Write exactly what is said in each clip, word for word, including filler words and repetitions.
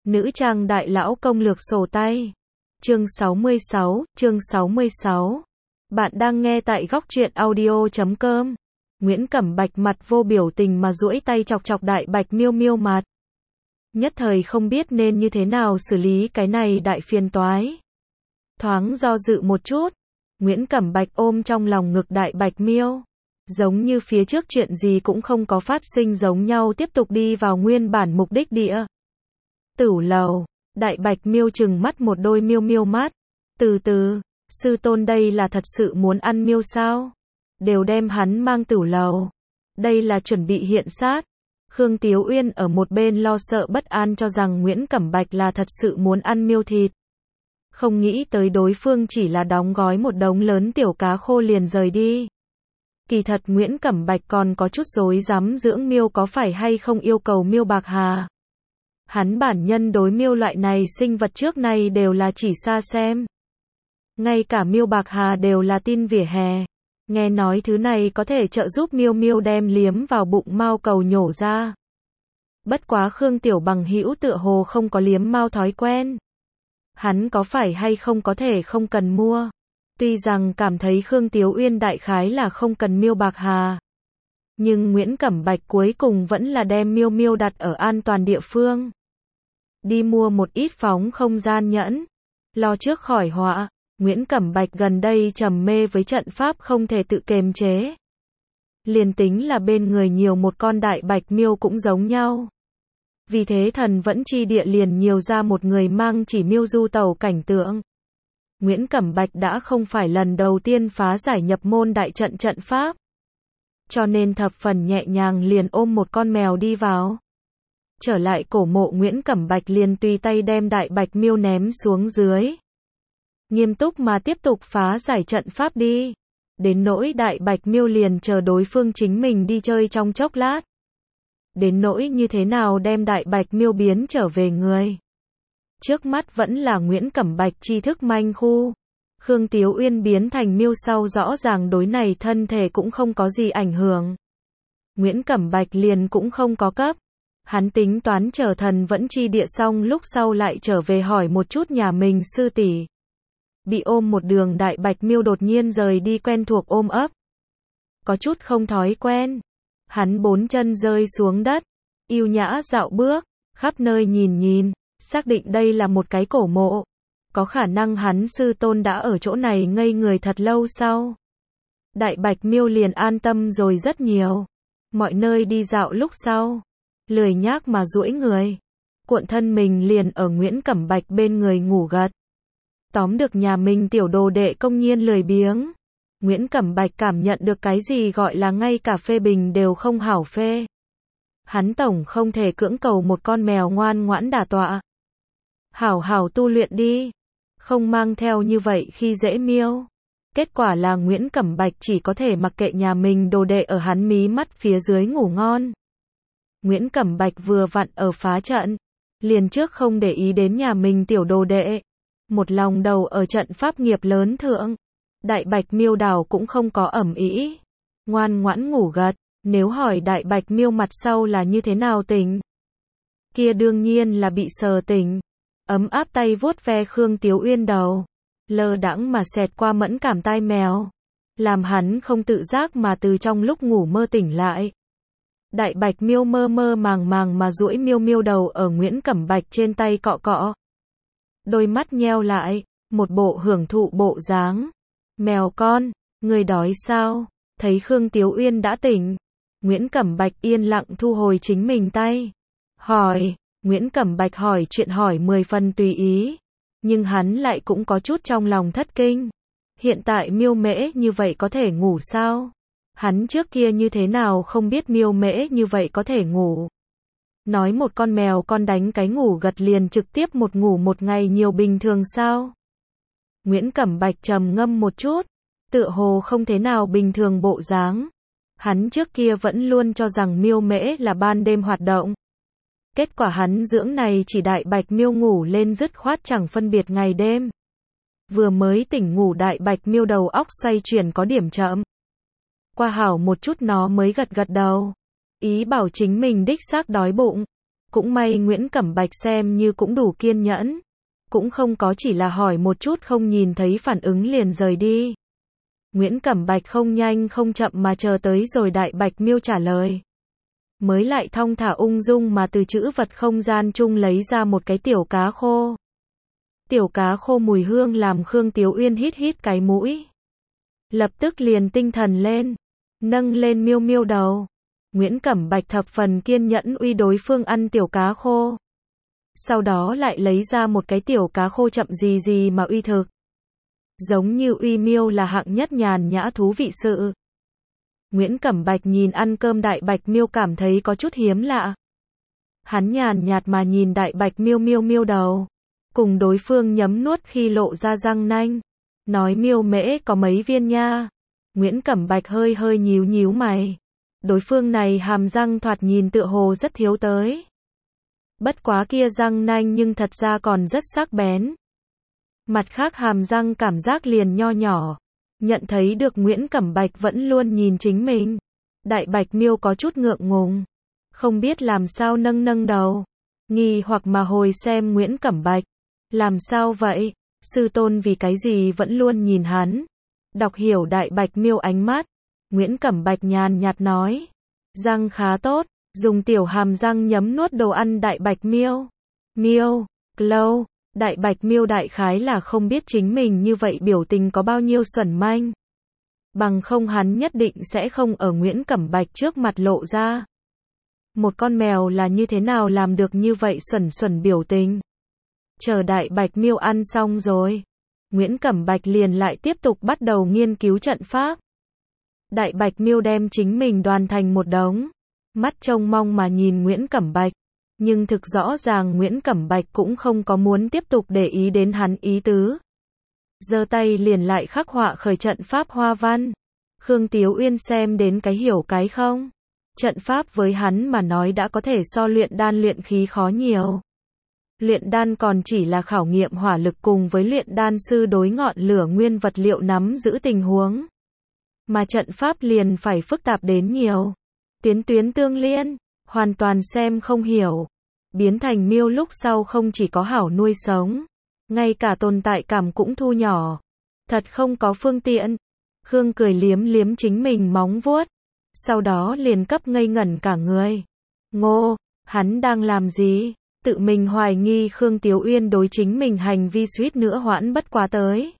Nữ trang đại lão công lược sổ tay. Chương sáu mươi sáu, chương sáu mươi sáu. Bạn đang nghe tại góc truyện audio chấm com. Nguyễn Cẩm Bạch mặt vô biểu tình mà duỗi tay chọc chọc Đại Bạch Miêu Miêu mặt. Nhất thời không biết nên như thế nào xử lý cái này đại phiền toái. Thoáng do dự một chút, Nguyễn Cẩm Bạch ôm trong lòng ngực Đại Bạch Miêu, giống như phía trước chuyện gì cũng không có phát sinh giống nhau tiếp tục đi vào nguyên bản mục đích địa. Tửu lầu. Đại Bạch Miêu trừng mắt một đôi miêu miêu mắt. Từ từ, sư tôn đây là thật sự muốn ăn miêu sao? Đều đem hắn mang tửu lầu. Đây là chuẩn bị hiện sát. Khương Tiếu Uyên ở một bên lo sợ bất an cho rằng Nguyễn Cẩm Bạch là thật sự muốn ăn miêu thịt. Không nghĩ tới đối phương chỉ là đóng gói một đống lớn tiểu cá khô liền rời đi. Kỳ thật Nguyễn Cẩm Bạch còn có chút rối rắm dưỡng miêu có phải hay không yêu cầu miêu bạc hà. Hắn bản nhân đối miêu loại này sinh vật trước nay đều là chỉ xa xem. Ngay cả miêu bạc hà đều là tin vỉa hè. Nghe nói thứ này có thể trợ giúp miêu miêu đem liếm vào bụng mao cầu nhổ ra. Bất quá Khương Tiểu Bằng hữu tựa hồ không có liếm mao thói quen. Hắn có phải hay không có thể không cần mua. Tuy rằng cảm thấy Khương Tiếu Uyên đại khái là không cần miêu bạc hà. Nhưng Nguyễn Cẩm Bạch cuối cùng vẫn là đem miêu miêu đặt ở an toàn địa phương. Đi mua một ít phóng không gian nhẫn. Lo trước khỏi họa, Nguyễn Cẩm Bạch gần đây trầm mê với trận pháp không thể tự kiềm chế. Liền tính là bên người nhiều một con Đại Bạch Miêu cũng giống nhau. Vì thế Thần Vẫn Chi Địa liền nhiều ra một người mang chỉ miêu du tàu cảnh tượng. Nguyễn Cẩm Bạch đã không phải lần đầu tiên phá giải nhập môn đại trận trận pháp. Cho nên thập phần nhẹ nhàng liền ôm một con mèo đi vào. Trở lại cổ mộ Nguyễn Cẩm Bạch liền tùy tay đem Đại Bạch Miêu ném xuống dưới. Nghiêm túc mà tiếp tục phá giải trận pháp đi. Đến nỗi Đại Bạch Miêu liền chờ đối phương chính mình đi chơi trong chốc lát. Đến nỗi như thế nào đem Đại Bạch Miêu biến trở về người. Trước mắt vẫn là Nguyễn Cẩm Bạch tri thức manh khu. Khương Tiếu Uyên biến thành miêu sau rõ ràng đối này thân thể cũng không có gì ảnh hưởng. Nguyễn Cẩm Bạch liền cũng không có cấp. Hắn tính toán chờ Thần Vẫn Chi Địa xong lúc sau lại trở về hỏi một chút nhà mình sư tỷ. Bị ôm một đường Đại Bạch Miêu đột nhiên rời đi quen thuộc ôm ấp. Có chút không thói quen. Hắn bốn chân rơi xuống đất, yêu nhã dạo bước, khắp nơi nhìn nhìn, xác định đây là một cái cổ mộ. Có khả năng hắn sư tôn đã ở chỗ này ngây người thật lâu sau. Đại Bạch Miêu liền an tâm rồi rất nhiều. Mọi nơi đi dạo lúc sau, lười nhác mà duỗi người, cuộn thân mình liền ở Nguyễn Cẩm Bạch bên người ngủ gật. Tóm được nhà mình tiểu đồ đệ công nhiên lười biếng. Nguyễn Cẩm Bạch cảm nhận được cái gì gọi là ngay cả phê bình đều không hảo phê. Hắn tổng không thể cưỡng cầu một con mèo ngoan ngoãn đả tọa. Hảo hảo tu luyện đi. Không mang theo như vậy khi dễ miêu. Kết quả là Nguyễn Cẩm Bạch chỉ có thể mặc kệ nhà mình đồ đệ ở hắn mí mắt phía dưới ngủ ngon. Nguyễn Cẩm Bạch vừa vặn ở phá trận. Liền trước không để ý đến nhà mình tiểu đồ đệ. Một lòng đầu ở trận pháp nghiệp lớn thượng. Đại Bạch Miêu đảo cũng không có ẩm ý. Ngoan ngoãn ngủ gật. Nếu hỏi Đại Bạch Miêu mặt sau là như thế nào tỉnh? Kia đương nhiên là bị sờ tỉnh. Ấm áp tay vuốt ve Khương Tiếu Uyên đầu. Lơ đãng mà xẹt qua mẫn cảm tai mèo. Làm hắn không tự giác mà từ trong lúc ngủ mơ tỉnh lại. Đại Bạch Miêu mơ mơ màng màng mà duỗi miêu miêu đầu ở Nguyễn Cẩm Bạch trên tay cọ cọ. Đôi mắt nheo lại, một bộ hưởng thụ bộ dáng. Mèo con, người đói sao? Thấy Khương Tiếu Uyên đã tỉnh. Nguyễn Cẩm Bạch yên lặng thu hồi chính mình tay. Hỏi, Nguyễn Cẩm Bạch hỏi chuyện hỏi mười phần tùy ý. Nhưng hắn lại cũng có chút trong lòng thất kinh. Hiện tại miêu mễ như vậy có thể ngủ sao? Hắn trước kia như thế nào không biết miêu mễ như vậy có thể ngủ. Nói một con mèo con đánh cái ngủ gật liền trực tiếp một ngủ một ngày nhiều bình thường sao? Nguyễn Cẩm Bạch trầm ngâm một chút, tựa hồ không thế nào bình thường bộ dáng. Hắn trước kia vẫn luôn cho rằng miêu mễ là ban đêm hoạt động. Kết quả hắn dưỡng này chỉ Đại Bạch Miêu ngủ lên dứt khoát chẳng phân biệt ngày đêm. Vừa mới tỉnh ngủ Đại Bạch Miêu đầu óc xoay chuyển có điểm chậm. Qua hảo một chút nó mới gật gật đầu. Ý bảo chính mình đích xác đói bụng. Cũng may Nguyễn Cẩm Bạch xem như cũng đủ kiên nhẫn. Cũng không có chỉ là hỏi một chút không nhìn thấy phản ứng liền rời đi. Nguyễn Cẩm Bạch không nhanh không chậm mà chờ tới rồi Đại Bạch Miêu trả lời. Mới lại thong thả ung dung mà từ trữ vật không gian chung lấy ra một cái tiểu cá khô. Tiểu cá khô mùi hương làm Khương Tiếu Uyên hít hít cái mũi. Lập tức liền tinh thần lên, nâng lên Miêu Miêu đầu. Nguyễn Cẩm Bạch thập phần kiên nhẫn uy đối phương ăn tiểu cá khô. Sau đó lại lấy ra một cái tiểu cá khô chậm gì gì mà uy thực. Giống như uy Miêu là hạng nhất nhàn nhã thú vị sự. Nguyễn Cẩm Bạch nhìn ăn cơm Đại Bạch Miêu cảm thấy có chút hiếm lạ. Hắn nhàn nhạt mà nhìn Đại Bạch Miêu Miêu Miêu đầu. Cùng đối phương nhấm nuốt khi lộ ra răng nanh. Nói Miêu mễ có mấy viên nha. Nguyễn Cẩm Bạch hơi hơi nhíu nhíu mày. Đối phương này hàm răng thoạt nhìn tựa hồ rất thiếu tới. Bất quá kia răng nanh nhưng thật ra còn rất sắc bén. Mặt khác hàm răng cảm giác liền nho nhỏ. Nhận thấy được Nguyễn Cẩm Bạch vẫn luôn nhìn chính mình. Đại Bạch Miêu có chút ngượng ngùng. Không biết làm sao nâng nâng đầu. Nghi hoặc mà hồi xem Nguyễn Cẩm Bạch. Làm sao vậy? Sư tôn vì cái gì vẫn luôn nhìn hắn? Đọc hiểu Đại Bạch Miêu ánh mắt. Nguyễn Cẩm Bạch nhàn nhạt nói. Răng khá tốt. Dùng tiểu hàm răng nhấm nuốt đồ ăn Đại Bạch Miêu. Miêu, Clow. Đại Bạch Miêu đại khái là không biết chính mình như vậy biểu tình có bao nhiêu xuẩn manh. Bằng không hắn nhất định sẽ không ở Nguyễn Cẩm Bạch trước mặt lộ ra. Một con mèo là như thế nào làm được như vậy xuẩn xuẩn biểu tình. Chờ Đại Bạch Miêu ăn xong rồi. Nguyễn Cẩm Bạch liền lại tiếp tục bắt đầu nghiên cứu trận pháp. Đại Bạch Miêu đem chính mình đoàn thành một đống. Mắt trông mong mà nhìn Nguyễn Cẩm Bạch. Nhưng thực rõ ràng Nguyễn Cẩm Bạch cũng không có muốn tiếp tục để ý đến hắn ý tứ. Giơ tay liền lại khắc họa khởi trận pháp hoa văn. Khương Tiếu Uyên xem đến cái hiểu cái không. Trận pháp với hắn mà nói đã có thể so luyện đan luyện khí khó nhiều. Luyện đan còn chỉ là khảo nghiệm hỏa lực cùng với luyện đan sư đối ngọn lửa nguyên vật liệu nắm giữ tình huống. Mà trận pháp liền phải phức tạp đến nhiều. Tuyến tuyến tương liên. Hoàn toàn xem không hiểu. Biến thành miêu lúc sau không chỉ có hảo nuôi sống. Ngay cả tồn tại cảm cũng thu nhỏ. Thật không có phương tiện. Khương cười liếm liếm chính mình móng vuốt. Sau đó liền cấp ngây ngẩn cả người. Ngô, hắn đang làm gì? Tự mình hoài nghi Khương Tiếu Uyên đối chính mình hành vi suýt nữa hoãn bất quá tới.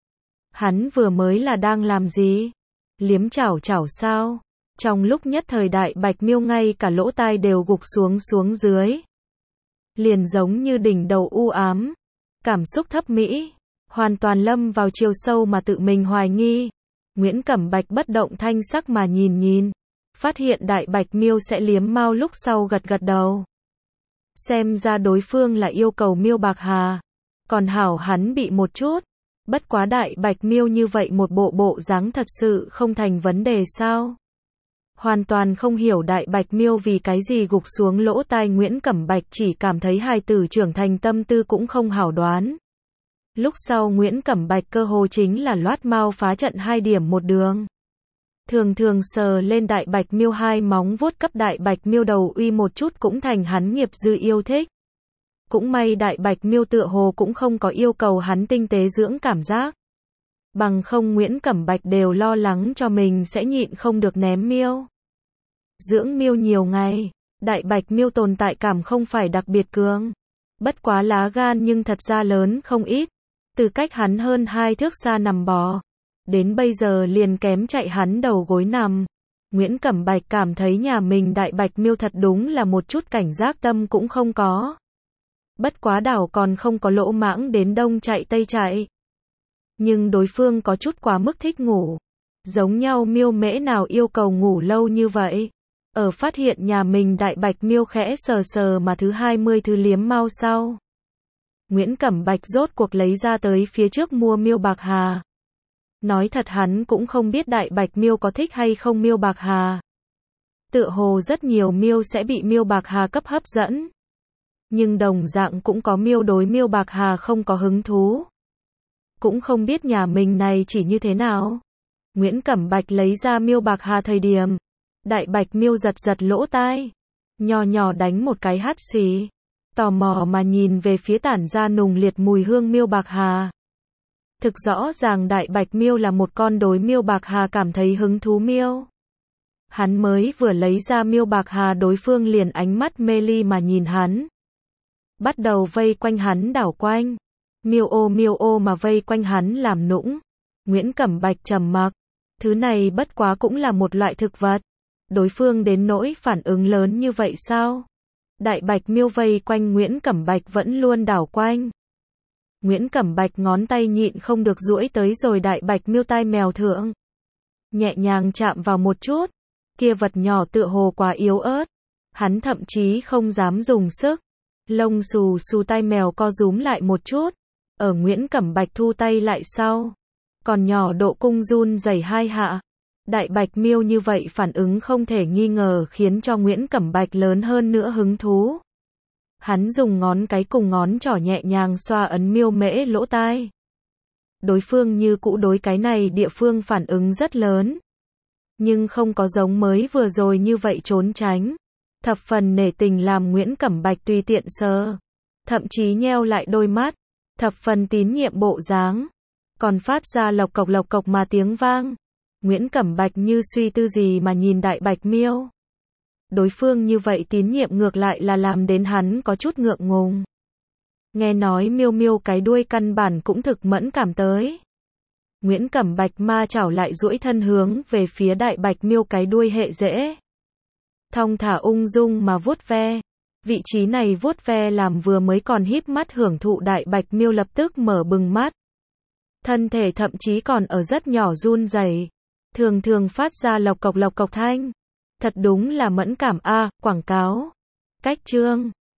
Hắn vừa mới là đang làm gì? Liếm chảo chảo sao? Trong lúc nhất thời Đại Bạch Miêu ngay cả lỗ tai đều gục xuống xuống dưới. Liền giống như đỉnh đầu u ám. Cảm xúc thấp mỹ. Hoàn toàn lâm vào chiều sâu mà tự mình hoài nghi. Nguyễn Cẩm Bạch bất động thanh sắc mà nhìn nhìn. Phát hiện Đại Bạch Miêu sẽ liếm mao lúc sau gật gật đầu. Xem ra đối phương là yêu cầu Miêu Bạc Hà. Còn hảo hắn bị một chút. Bất quá Đại Bạch Miêu như vậy một bộ bộ dáng thật sự không thành vấn đề sao? Hoàn toàn không hiểu Đại Bạch Miêu vì cái gì gục xuống lỗ tai. Nguyễn Cẩm Bạch chỉ cảm thấy hài tử trưởng thành tâm tư cũng không hảo đoán. Lúc sau Nguyễn Cẩm Bạch cơ hồ chính là loát mau phá trận hai điểm một đường. Thường thường sờ lên Đại Bạch Miêu hai móng vuốt cấp Đại Bạch Miêu đầu uy một chút cũng thành hắn nghiệp dư yêu thích. Cũng may Đại Bạch Miêu tựa hồ cũng không có yêu cầu hắn tinh tế dưỡng cảm giác. Bằng không Nguyễn Cẩm Bạch đều lo lắng cho mình sẽ nhịn không được ném miêu. Dưỡng miêu nhiều ngày, Đại Bạch Miêu tồn tại cảm không phải đặc biệt cường. Bất quá lá gan nhưng thật ra lớn không ít. Từ cách hắn hơn hai thước xa nằm bò. Đến bây giờ liền kém chạy hắn đầu gối nằm. Nguyễn Cẩm Bạch cảm thấy nhà mình Đại Bạch Miêu thật đúng là một chút cảnh giác tâm cũng không có. Bất quá đảo còn không có lỗ mãng đến đông chạy tây chạy. Nhưng đối phương có chút quá mức thích ngủ. Giống nhau miêu mễ nào yêu cầu ngủ lâu như vậy. Ở phát hiện nhà mình Đại Bạch Miêu khẽ sờ sờ mà thứ hai mươi thứ liếm mau sau. Nguyễn Cẩm Bạch rốt cuộc lấy ra tới phía trước mua Miêu Bạc Hà. Nói thật hắn cũng không biết Đại Bạch Miêu có thích hay không Miêu Bạc Hà. Tựa hồ rất nhiều miêu sẽ bị Miêu Bạc Hà cấp hấp dẫn. Nhưng đồng dạng cũng có miêu đối Miêu Bạc Hà không có hứng thú. Cũng không biết nhà mình này chỉ như thế nào. Nguyễn Cẩm Bạch lấy ra Miêu Bạc Hà thời điểm. Đại Bạch Miêu giật giật lỗ tai. nho nhỏ đánh một cái hắt xì, tò mò mà nhìn về phía tản ra nùng liệt mùi hương miêu bạc hà. Thực rõ ràng đại bạch miêu là một con đối miêu bạc hà cảm thấy hứng thú miêu. Hắn mới vừa lấy ra miêu bạc hà, đối phương liền ánh mắt mê ly mà nhìn hắn. Bắt đầu vây quanh hắn đảo quanh. Miêu ô miêu ô mà vây quanh hắn làm nũng. Nguyễn Cẩm Bạch trầm mặc. Thứ này bất quá cũng là một loại thực vật. Đối phương đến nỗi phản ứng lớn như vậy sao? Đại bạch miêu vây quanh Nguyễn Cẩm Bạch vẫn luôn đảo quanh. Nguyễn Cẩm Bạch ngón tay nhịn không được duỗi tới rồi đại bạch miêu tai mèo thượng. Nhẹ nhàng chạm vào một chút. Kia vật nhỏ tựa hồ quá yếu ớt. Hắn thậm chí không dám dùng sức. Lông xù xù tai mèo co rúm lại một chút. Ở Nguyễn Cẩm Bạch thu tay lại sau. Còn nhỏ độ cung run rẩy hai hạ. Đại bạch miêu như vậy phản ứng không thể nghi ngờ khiến cho Nguyễn Cẩm Bạch lớn hơn nữa hứng thú. Hắn dùng ngón cái cùng ngón trỏ nhẹ nhàng xoa ấn miêu mễ lỗ tai. Đối phương như cũ đối cái này địa phương phản ứng rất lớn. Nhưng không có giống mới vừa rồi như vậy trốn tránh. Thập phần nể tình làm Nguyễn Cẩm Bạch tùy tiện sờ. Thậm chí nheo lại đôi mắt. Thập phần tín nhiệm bộ dáng. Còn phát ra lộc cộc lộc cộc mà tiếng vang. Nguyễn Cẩm Bạch như suy tư gì mà nhìn đại bạch miêu. Đối phương như vậy tín nhiệm ngược lại là làm đến hắn có chút ngượng ngùng. Nghe nói miêu miêu cái đuôi căn bản cũng thực mẫn cảm tới. Nguyễn Cẩm Bạch ma chảo lại duỗi thân hướng về phía đại bạch miêu cái đuôi hệ rễ. Thong thả ung dung mà vuốt ve. Vị trí này vuốt ve làm vừa mới còn híp mắt hưởng thụ đại bạch miêu lập tức mở bừng mắt. Thân thể thậm chí còn ở rất nhỏ run rẩy, thường thường phát ra lộc cộc lộc cộc thanh. Thật đúng là mẫn cảm a, quảng cáo. Cách chương